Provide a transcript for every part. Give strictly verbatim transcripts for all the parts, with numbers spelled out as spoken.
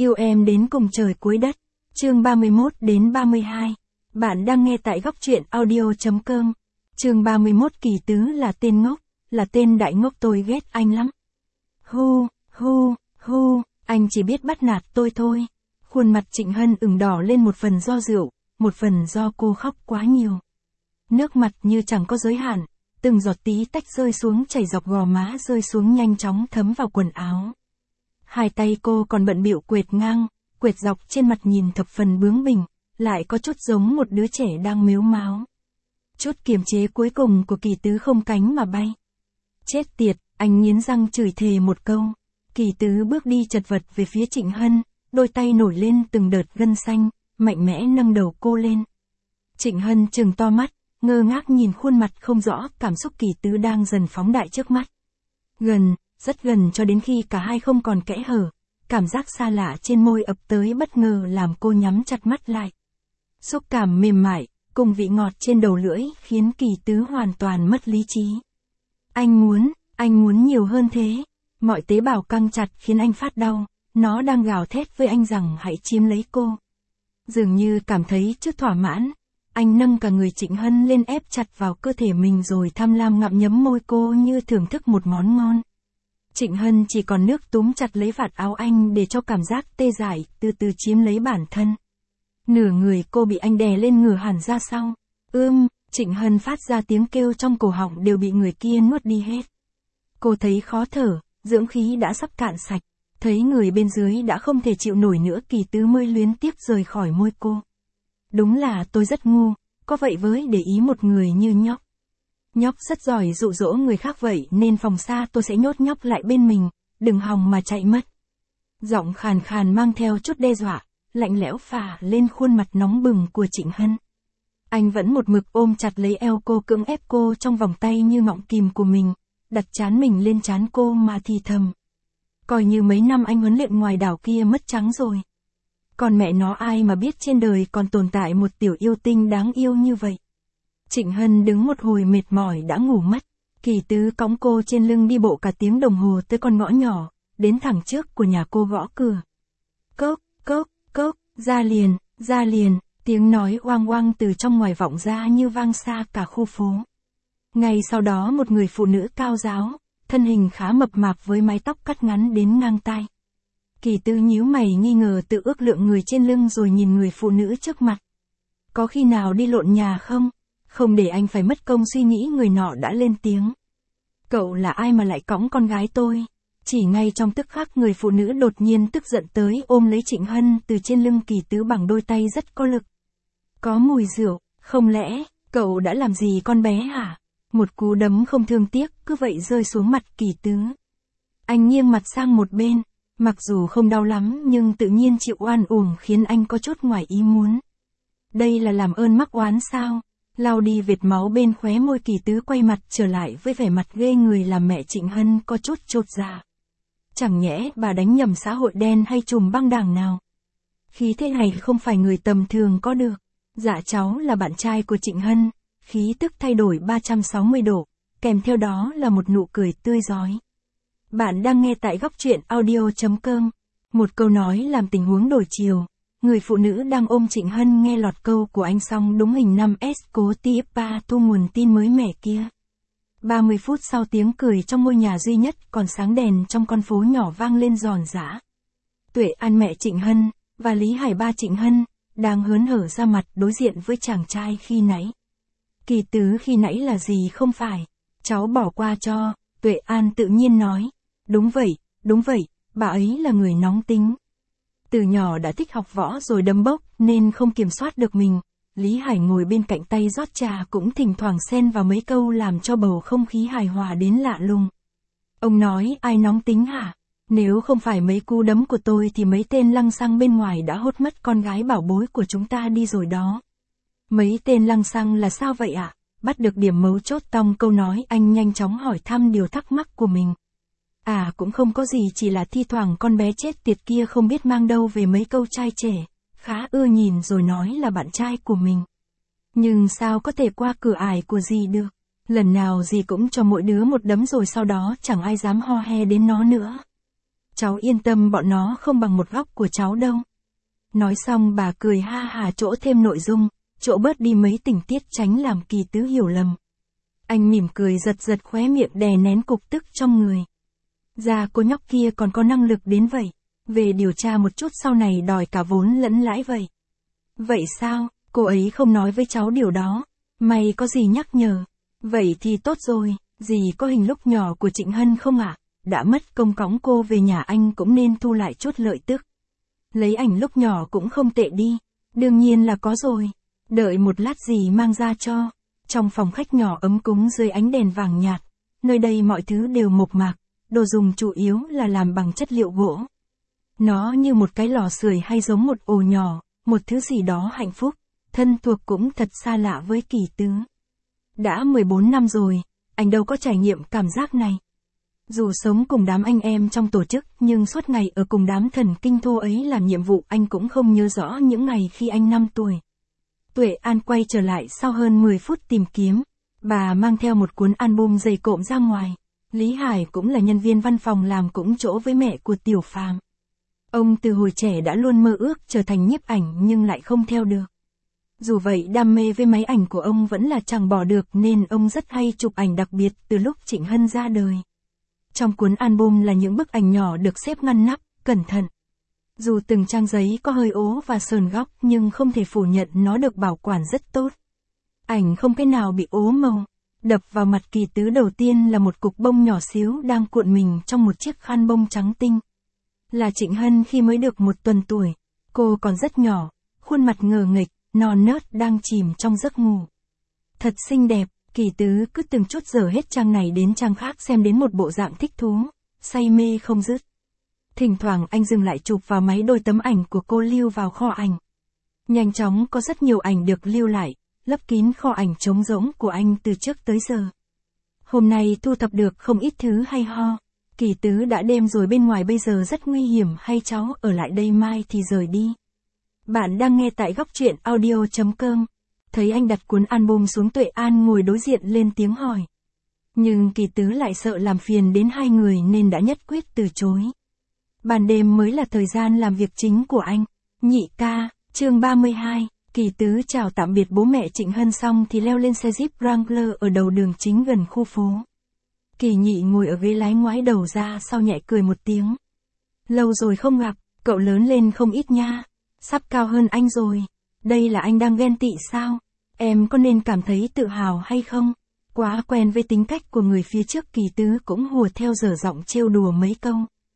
Yêu em đến cùng trời cuối đất. Chương ba mươi mốt đến ba mươi hai. Bạn đang nghe tại góc truyện audio.com. Chương ba mươi mốt. Kỳ Tứ là tên ngốc, là tên đại ngốc, tôi ghét anh lắm. Hu, hu, hu, anh chỉ biết bắt nạt tôi thôi. Khuôn mặt Trịnh Hân ửng đỏ lên, một phần do rượu, một phần do cô khóc quá nhiều. Nước mặt như chẳng có giới hạn, từng giọt tí tách rơi xuống, chảy dọc gò má, rơi xuống nhanh chóng thấm vào quần áo. Hai tay cô còn bận bịu quệt ngang, quệt dọc trên mặt, nhìn thập phần bướng bỉnh, lại có chút giống một đứa trẻ đang mếu máo. Chút kiềm chế cuối cùng của Kỳ Tứ không cánh mà bay. Chết tiệt, anh nghiến răng chửi thề một câu. Kỳ Tứ bước đi chật vật về phía Trịnh Hân, đôi tay nổi lên từng đợt gân xanh, mạnh mẽ nâng đầu cô lên. Trịnh Hân trừng to mắt, ngơ ngác nhìn khuôn mặt không rõ cảm xúc Kỳ Tứ đang dần phóng đại trước mắt. Gần, rất gần, cho đến khi cả hai không còn kẽ hở, cảm giác xa lạ trên môi ập tới bất ngờ làm cô nhắm chặt mắt lại. Xúc cảm mềm mại, cùng vị ngọt trên đầu lưỡi khiến Kỳ Tứ hoàn toàn mất lý trí. Anh muốn, anh muốn nhiều hơn thế. Mọi tế bào căng chặt khiến anh phát đau, nó đang gào thét với anh rằng hãy chiếm lấy cô. Dường như cảm thấy chút thỏa mãn, anh nâng cả người Trịnh Hân lên, ép chặt vào cơ thể mình rồi tham lam ngậm nhấm môi cô như thưởng thức một món ngon. Trịnh Hân chỉ còn nước túm chặt lấy vạt áo anh để cho cảm giác tê dại từ từ chiếm lấy bản thân. Nửa người cô bị anh đè lên, ngửa hẳn ra sau. Ưm, Trịnh Hân phát ra tiếng kêu trong cổ họng đều bị người kia nuốt đi hết. Cô thấy khó thở, dưỡng khí đã sắp cạn sạch, thấy người bên dưới đã không thể chịu nổi nữa, Kỳ Tứ mới luyến tiếc rời khỏi môi cô. Đúng là tôi rất ngu, có vậy với để ý một người như nhóc. Nhóc rất giỏi dụ dỗ người khác, vậy nên phòng xa tôi sẽ nhốt nhóc lại bên mình, đừng hòng mà chạy mất. Giọng khàn khàn mang theo chút đe dọa, lạnh lẽo phả lên khuôn mặt nóng bừng của Trịnh Hân. Anh vẫn một mực ôm chặt lấy eo cô, cưỡng ép cô trong vòng tay như ngọng kìm của mình, đặt trán mình lên trán cô mà thì thầm. Coi như mấy năm anh huấn luyện ngoài đảo kia mất trắng rồi. Còn mẹ nó, ai mà biết trên đời còn tồn tại một tiểu yêu tinh đáng yêu như vậy. Trịnh Hân đứng một hồi mệt mỏi đã ngủ mất. Kỳ Tứ cõng cô trên lưng đi bộ cả tiếng đồng hồ tới con ngõ nhỏ, đến thẳng trước của nhà cô gõ cửa. Cốc, cốc, cốc, ra liền, ra liền, tiếng nói oang oang từ trong ngoài vọng ra như vang xa cả khu phố. Ngay sau đó một người phụ nữ cao ráo, thân hình khá mập mạp với mái tóc cắt ngắn đến ngang tai. Kỳ Tứ nhíu mày nghi ngờ, tự ước lượng người trên lưng rồi nhìn người phụ nữ trước mặt. Có khi nào đi lộn nhà không? Không để anh phải mất công suy nghĩ, người nọ đã lên tiếng. Cậu là ai mà lại cõng con gái tôi? Chỉ ngay trong tức khắc, người phụ nữ đột nhiên tức giận tới ôm lấy Trịnh Hân từ trên lưng Kỳ Tứ bằng đôi tay rất có lực. Có mùi rượu, không lẽ, cậu đã làm gì con bé hả? Một cú đấm không thương tiếc cứ vậy rơi xuống mặt Kỳ Tứ. Anh nghiêng mặt sang một bên, mặc dù không đau lắm nhưng tự nhiên chịu oan uổng khiến anh có chút ngoài ý muốn. Đây là làm ơn mắc oán sao? Lau đi vệt máu bên khóe môi, Kỳ Tứ quay mặt trở lại với vẻ mặt ghê người làm mẹ Trịnh Hân có chút chột dạ. Chẳng nhẽ bà đánh nhầm xã hội đen hay trùm băng đảng nào? Khí thế này không phải người tầm thường có được. Dạ cháu là bạn trai của Trịnh Hân. Khí tức thay đổi ba trăm sáu mươi độ, kèm theo đó là một nụ cười tươi rói. Bạn đang nghe tại góc truyện audio.com. Một câu nói làm tình huống đổi chiều. Người phụ nữ đang ôm Trịnh Hân nghe lọt câu của anh xong đúng hình năm S cố tiếp ba thu nguồn tin mới mẻ kia. ba mươi phút sau, tiếng cười trong ngôi nhà duy nhất còn sáng đèn trong con phố nhỏ vang lên giòn giã. Tuệ An mẹ Trịnh Hân và Lý Hải ba Trịnh Hân đang hớn hở ra mặt đối diện với chàng trai khi nãy. Kỳ Tứ khi nãy là gì không phải? Cháu bỏ qua cho, Tuệ An tự nhiên nói. Đúng vậy, đúng vậy, bà ấy là người nóng tính. Từ nhỏ đã thích học võ rồi đấm bốc nên không kiểm soát được mình. Lý Hải ngồi bên cạnh tay rót trà cũng thỉnh thoảng xen vào mấy câu làm cho bầu không khí hài hòa đến lạ lùng. Ông nói ai nóng tính hả? Nếu không phải mấy cú đấm của tôi thì mấy tên lăng xăng bên ngoài đã hốt mất con gái bảo bối của chúng ta đi rồi đó. Mấy tên lăng xăng là sao vậy ạ? À? Bắt được điểm mấu chốt trong câu nói, anh nhanh chóng hỏi thăm điều thắc mắc của mình. À cũng không có gì, chỉ là thi thoảng con bé chết tiệt kia không biết mang đâu về mấy câu trai trẻ, khá ưa nhìn rồi nói là bạn trai của mình. Nhưng sao có thể qua cửa ải của dì được? Lần nào dì cũng cho mỗi đứa một đấm rồi sau đó chẳng ai dám ho he đến nó nữa. Cháu yên tâm, bọn nó không bằng một góc của cháu đâu. Nói xong bà cười ha hà chỗ thêm nội dung, chỗ bớt đi mấy tình tiết tránh làm Kỳ Tứ hiểu lầm. Anh mỉm cười giật giật khóe miệng đè nén cục tức trong người. Ra cô nhóc kia còn có năng lực đến vậy, về điều tra một chút sau này đòi cả vốn lẫn lãi vậy. Vậy sao, cô ấy không nói với cháu điều đó, mày có gì nhắc nhở? Vậy thì tốt rồi, dì có hình lúc nhỏ của Trịnh Hân không ạ? Đã mất công cõng cô về nhà anh cũng nên thu lại chút lợi tức. Lấy ảnh lúc nhỏ cũng không tệ đi, đương nhiên là có rồi. Đợi một lát dì mang ra cho. Trong phòng khách nhỏ ấm cúng dưới ánh đèn vàng nhạt, nơi đây mọi thứ đều mộc mạc, đồ dùng chủ yếu là làm bằng chất liệu gỗ. Nó như một cái lò sưởi hay giống một ổ nhỏ, một thứ gì đó hạnh phúc, thân thuộc cũng thật xa lạ với Kỳ Tứ. Đã mười bốn năm rồi, anh đâu có trải nghiệm cảm giác này. Dù sống cùng đám anh em trong tổ chức nhưng suốt ngày ở cùng đám thần kinh thô ấy làm nhiệm vụ, anh cũng không nhớ rõ những ngày khi anh năm tuổi. Tuệ An quay trở lại sau hơn mười phút tìm kiếm. Bà mang theo một cuốn album dày cộm ra ngoài. Lý Hải cũng là nhân viên văn phòng làm cũng chỗ với mẹ của Tiểu Phàm. Ông từ hồi trẻ đã luôn mơ ước trở thành nhiếp ảnh nhưng lại không theo được. Dù vậy đam mê với máy ảnh của ông vẫn là chẳng bỏ được nên ông rất hay chụp ảnh, đặc biệt từ lúc Trịnh Hân ra đời. Trong cuốn album là những bức ảnh nhỏ được xếp ngăn nắp, cẩn thận. Dù từng trang giấy có hơi ố và sờn góc nhưng không thể phủ nhận nó được bảo quản rất tốt. Ảnh không cái nào bị ố màu. Đập vào mặt Kỳ Tứ đầu tiên là một cục bông nhỏ xíu đang cuộn mình trong một chiếc khăn bông trắng tinh. Là Trịnh Hân khi mới được một tuần tuổi. Cô còn rất nhỏ, khuôn mặt ngờ nghệch, non nớt đang chìm trong giấc ngủ. Thật xinh đẹp, Kỳ Tứ cứ từng chút giờ hết trang này đến trang khác xem đến một bộ dạng thích thú, say mê không dứt. Thỉnh thoảng anh dừng lại chụp vào máy đôi tấm ảnh của cô lưu vào kho ảnh. Nhanh chóng có rất nhiều ảnh được lưu lại, lấp kín kho ảnh trống rỗng của anh từ trước tới giờ. Hôm nay thu thập được không ít thứ hay ho. Kỳ Tứ đã đêm rồi, bên ngoài bây giờ rất nguy hiểm, hay cháu ở lại đây mai thì rời đi. Bạn đang nghe tại góc truyện audio chấm com. Thấy anh đặt cuốn album xuống, Tuệ An ngồi đối diện lên tiếng hỏi. Nhưng Kỳ Tứ lại sợ làm phiền đến hai người nên đã nhất quyết từ chối. Ban đêm mới là thời gian làm việc chính của anh. Nhị ca, chương ba mươi hai, Kỳ Tứ chào tạm biệt bố mẹ Trịnh Hân xong thì leo lên xe Jeep Wrangler ở đầu đường chính gần khu phố. Kỳ Nhị ngồi ở ghế lái ngoái đầu ra sau nhẹ cười một tiếng. Lâu rồi không gặp, cậu lớn lên không ít nha. Sắp cao hơn anh rồi. Đây là anh đang ghen tị sao? Em có nên cảm thấy tự hào hay không? Quá quen với tính cách của người phía trước. Kỳ Tứ cũng hùa theo dở giọng trêu đùa mấy câu.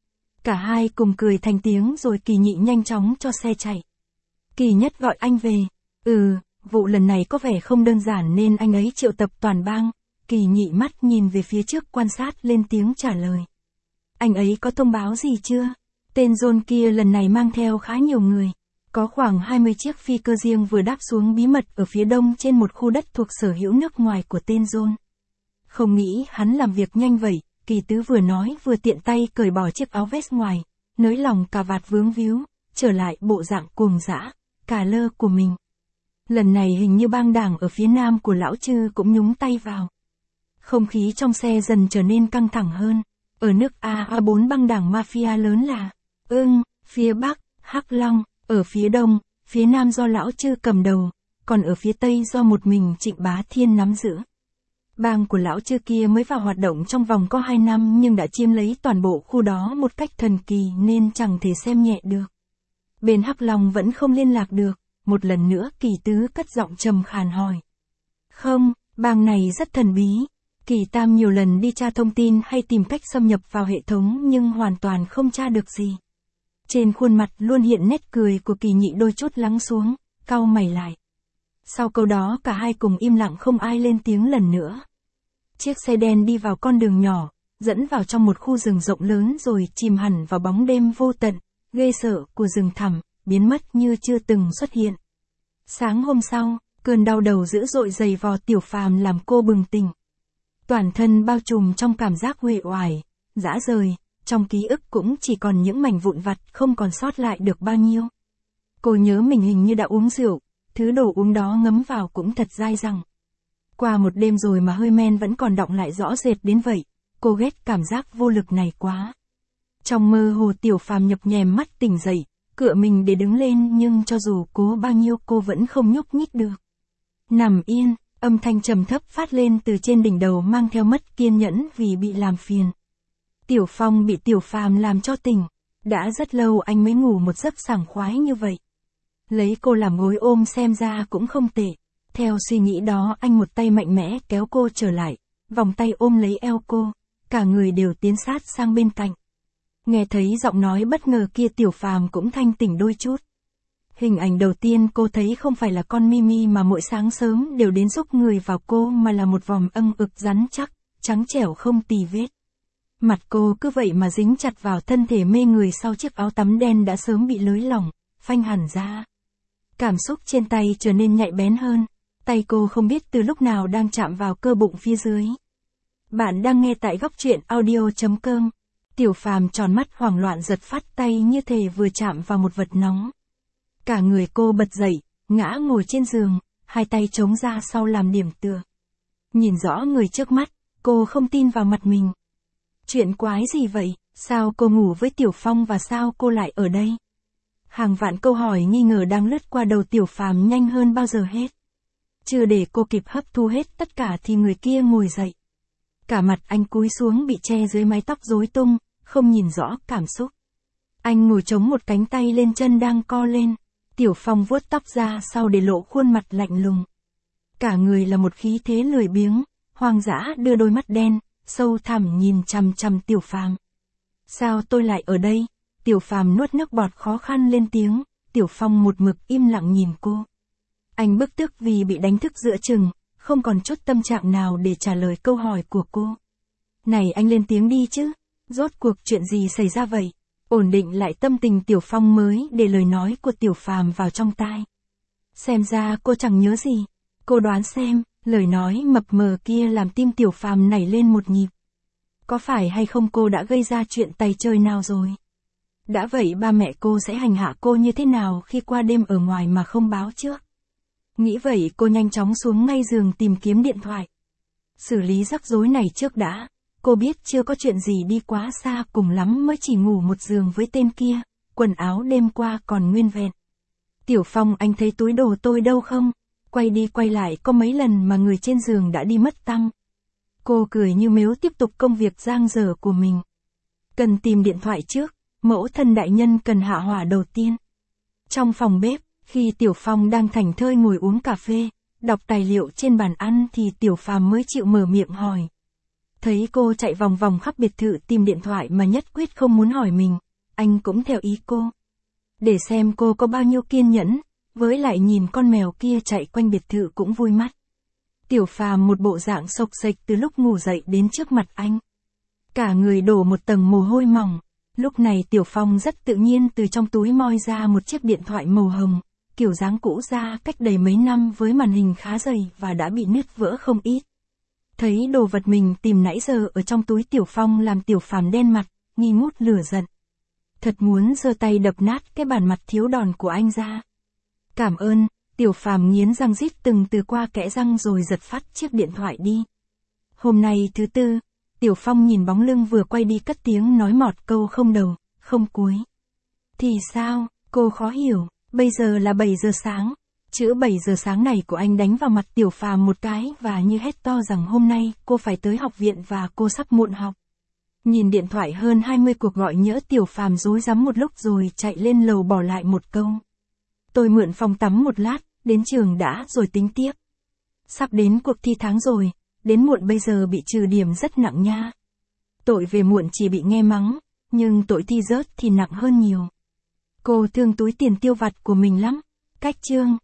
Cả hai cùng cười thành tiếng rồi Kỳ Nhị nhanh chóng cho xe chạy. Kỳ Nhất gọi anh về. Ừ, vụ lần này có vẻ không đơn giản nên anh ấy triệu tập toàn bang. Kỳ Nhị mắt nhìn về phía trước quan sát lên tiếng trả lời. Anh ấy có thông báo gì chưa? Tên John kia lần này mang theo khá nhiều người. Có khoảng hai mươi chiếc phi cơ riêng vừa đáp xuống bí mật ở phía đông trên một khu đất thuộc sở hữu nước ngoài của tên John. Không nghĩ hắn làm việc nhanh vậy. Kỳ Tứ vừa nói vừa tiện tay cởi bỏ chiếc áo vest ngoài, nới lỏng cà vạt vướng víu, trở lại bộ dạng cuồng dã, cà lơ của mình. Lần này hình như bang đảng ở phía nam của lão Trư cũng nhúng tay vào. Không khí trong xe dần trở nên căng thẳng hơn. Ở nước A có bốn băng đảng mafia lớn là Ưng, phía bắc, Hắc Long, ở phía đông, phía nam do lão Trư cầm đầu, còn ở phía tây do một mình Trịnh Bá Thiên nắm giữ. Bang của lão Trư kia mới vào hoạt động trong vòng có hai năm nhưng đã chiếm lấy toàn bộ khu đó một cách thần kỳ nên chẳng thể xem nhẹ được. Bên Hắc Long vẫn không liên lạc được. Một lần nữa Kỳ Tứ cất giọng trầm khàn hỏi. Không, bang này rất thần bí. Kỳ Tam nhiều lần đi tra thông tin hay tìm cách xâm nhập vào hệ thống nhưng hoàn toàn không tra được gì. Trên khuôn mặt luôn hiện nét cười của Kỳ Nhị đôi chút lắng xuống, cau mày lại. Sau câu đó cả hai cùng im lặng, không ai lên tiếng lần nữa. Chiếc xe đen đi vào con đường nhỏ, dẫn vào trong một khu rừng rộng lớn rồi chìm hẳn vào bóng đêm vô tận, ghê sợ của rừng thẳm, biến mất như chưa từng xuất hiện. Sáng hôm sau, cơn đau đầu dữ dội dày vò Tiểu Phàm làm cô bừng tỉnh. Toàn thân bao trùm trong cảm giác uể oải, rã rời, trong ký ức cũng chỉ còn những mảnh vụn vặt không còn sót lại được bao nhiêu. Cô nhớ mình hình như đã uống rượu, thứ đồ uống đó ngấm vào cũng thật dai dẳng. Qua một đêm rồi mà hơi men vẫn còn đọng lại rõ rệt đến vậy, cô ghét cảm giác vô lực này quá. Trong mơ hồ Tiểu Phàm nhập nhèm mắt tỉnh dậy, cựa mình để đứng lên nhưng cho dù cố bao nhiêu cô vẫn không nhúc nhích được. Nằm yên, âm thanh trầm thấp phát lên từ trên đỉnh đầu mang theo mất kiên nhẫn vì bị làm phiền. Tiểu Phong bị Tiểu Phàm làm cho tỉnh, đã rất lâu anh mới ngủ một giấc sảng khoái như vậy. Lấy cô làm gối ôm xem ra cũng không tệ. Theo suy nghĩ đó anh một tay mạnh mẽ kéo cô trở lại, vòng tay ôm lấy eo cô, cả người đều tiến sát sang bên cạnh. Nghe thấy giọng nói bất ngờ kia Tiểu Phàm cũng thanh tỉnh đôi chút. Hình ảnh đầu tiên cô thấy không phải là con Mimi mà mỗi sáng sớm đều đến giúp người vào cô mà là một vòng âng ực rắn chắc, trắng trẻo không tì vết. Mặt cô cứ vậy mà dính chặt vào thân thể mê người sau chiếc áo tắm đen đã sớm bị lới lỏng, phanh hẳn ra. Cảm xúc trên tay trở nên nhạy bén hơn, tay cô không biết từ lúc nào đang chạm vào cơ bụng phía dưới. Bạn đang nghe tại góc truyện audio chấm com. Tiểu Phàm tròn mắt hoảng loạn giật phát tay như thể vừa chạm vào một vật nóng. Cả người cô bật dậy, ngã ngồi trên giường, hai tay chống ra sau làm điểm tựa. Nhìn rõ người trước mắt, cô không tin vào mặt mình. Chuyện quái gì vậy, sao cô ngủ với Tiểu Phong và sao cô lại ở đây? Hàng vạn câu hỏi nghi ngờ đang lướt qua đầu Tiểu Phàm nhanh hơn bao giờ hết. Chưa để cô kịp hấp thu hết tất cả thì người kia ngồi dậy. Cả mặt anh cúi xuống bị che dưới mái tóc rối tung, không nhìn rõ cảm xúc. Anh ngồi chống một cánh tay lên chân đang co lên. Tiểu Phong vuốt tóc ra sau để lộ khuôn mặt lạnh lùng. Cả người là một khí thế lười biếng, hoang dã đưa đôi mắt đen, sâu thẳm nhìn chằm chằm Tiểu Phàm. Sao tôi lại ở đây? Tiểu Phàm nuốt nước bọt khó khăn lên tiếng, Tiểu Phong một mực im lặng nhìn cô. Anh bức tức vì bị đánh thức giữa chừng, không còn chút tâm trạng nào để trả lời câu hỏi của cô. Này anh lên tiếng đi chứ, rốt cuộc chuyện gì xảy ra vậy? Ổn định lại tâm tình Tiểu Phong mới để lời nói của Tiểu Phàm vào trong tai. Xem ra cô chẳng nhớ gì. Cô đoán xem, lời nói mập mờ kia làm tim Tiểu Phàm nảy lên một nhịp. Có phải hay không cô đã gây ra chuyện tày trời nào rồi? Đã vậy ba mẹ cô sẽ hành hạ cô như thế nào khi qua đêm ở ngoài mà không báo trước? Nghĩ vậy cô nhanh chóng xuống ngay giường tìm kiếm điện thoại. Xử lý rắc rối này trước đã. Cô biết chưa có chuyện gì đi quá xa, cùng lắm mới chỉ ngủ một giường với tên kia, quần áo đêm qua còn nguyên vẹn. Tiểu Phong anh thấy túi đồ tôi đâu không? Quay đi quay lại có mấy lần mà người trên giường đã đi mất tăm. Cô cười như mếu tiếp tục công việc giang dở của mình. Cần tìm điện thoại trước, mẫu thân đại nhân cần hạ hỏa đầu tiên. Trong phòng bếp, khi Tiểu Phong đang thảnh thơi ngồi uống cà phê, đọc tài liệu trên bàn ăn thì Tiểu Phàm mới chịu mở miệng hỏi. Thấy cô chạy vòng vòng khắp biệt thự tìm điện thoại mà nhất quyết không muốn hỏi mình, anh cũng theo ý cô. Để xem cô có bao nhiêu kiên nhẫn, với lại nhìn con mèo kia chạy quanh biệt thự cũng vui mắt. Tiểu Phàm một bộ dạng xộc xệch từ lúc ngủ dậy đến trước mặt anh. Cả người đổ một tầng mồ hôi mỏng, lúc này Tiểu Phong rất tự nhiên từ trong túi moi ra một chiếc điện thoại màu hồng, kiểu dáng cũ ra cách đầy mấy năm với màn hình khá dày và đã bị nứt vỡ không ít. Thấy đồ vật mình tìm nãy giờ ở trong túi Tiểu Phong làm Tiểu Phàm đen mặt, nghi ngút lửa giận. Thật muốn giơ tay đập nát cái bản mặt thiếu đòn của anh ra. Cảm ơn, Tiểu Phàm nghiến răng rít từng từ qua kẽ răng rồi giật phát chiếc điện thoại đi. Hôm nay thứ tư, Tiểu Phong nhìn bóng lưng vừa quay đi cất tiếng nói mọt câu không đầu, không cuối. Thì sao, cô khó hiểu, bây giờ là bảy giờ sáng. Chữ bảy giờ sáng này của anh đánh vào mặt Tiểu Phàm một cái và như hét to rằng hôm nay cô phải tới học viện và cô sắp muộn học. Nhìn điện thoại hơn hai mươi cuộc gọi nhỡ Tiểu Phàm rối rắm một lúc rồi chạy lên lầu bỏ lại một câu. Tôi mượn phòng tắm một lát, đến trường đã rồi tính tiếp. Sắp đến cuộc thi tháng rồi, đến muộn bây giờ bị trừ điểm rất nặng nha. Tội về muộn chỉ bị nghe mắng, nhưng tội thi rớt thì nặng hơn nhiều. Cô thương túi tiền tiêu vặt của mình lắm. Cách chương